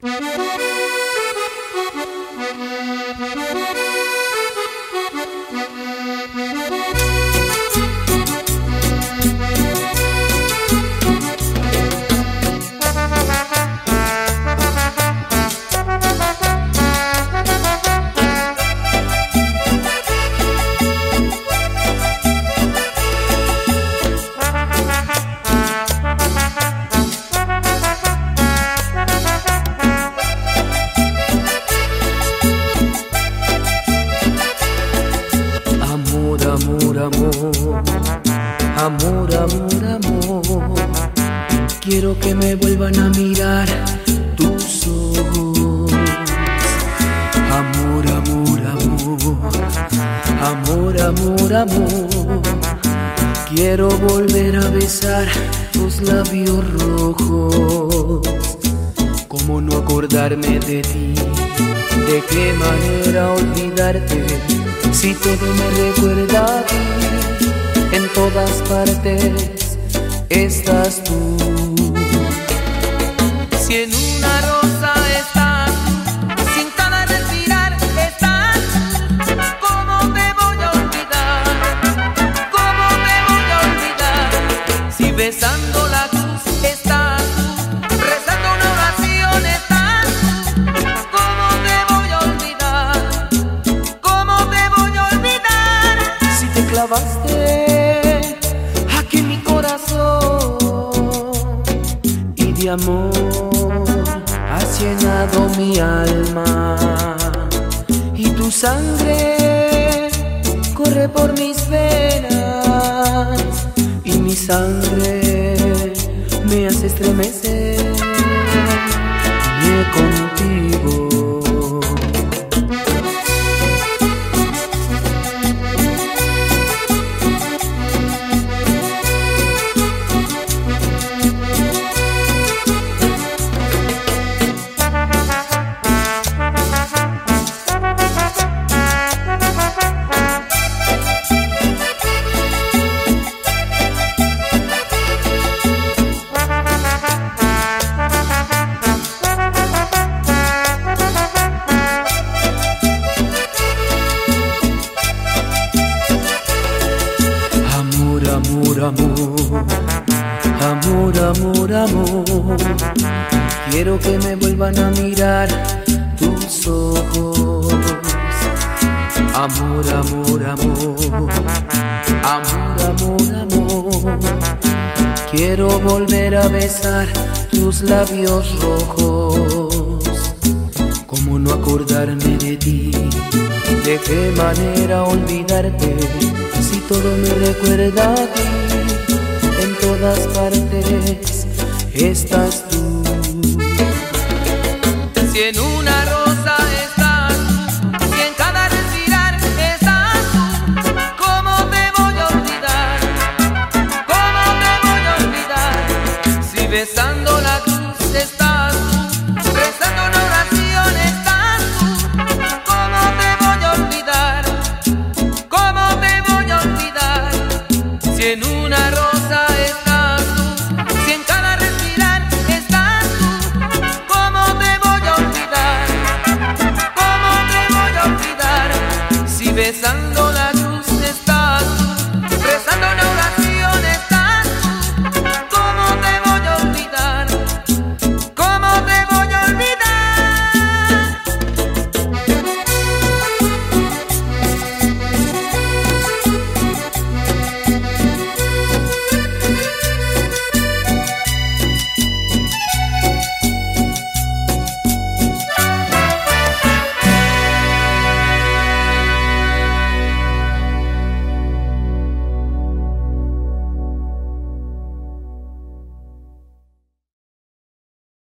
Amor, amor, amor, amor. Quiero que me vuelvan a mirar tus ojos. Amor, amor, amor. Amor, amor, amor. Quiero volver a besar tus labios rojos. ¿Cómo no acordarme de ti? ¿De qué manera olvidarte? Si todo me recuerda a ti, en todas partes estás tú. Si en una rosa estás, sin cada respirar estás, ¿cómo te voy a olvidar? ¿Cómo te voy a olvidar? Si besando la cruz estás, rezando una oración estás, ¿cómo te voy a olvidar? ¿Cómo te voy a olvidar? Si te clavaste aquí en mi corazón y de amor has llenado mi alma, y tu sangre corre por mis venas, y mi sangre me hace estremecer contigo. Amor, amor, amor, amor. Quiero que me vuelvan a mirar tus ojos. Amor, amor, amor. Amor, amor, amor. Quiero volver a besar tus labios rojos. ¿Cómo no acordarme de ti? ¿De qué manera olvidarte? Si todo me recuerda a ti, en todas partes estás tú. Si en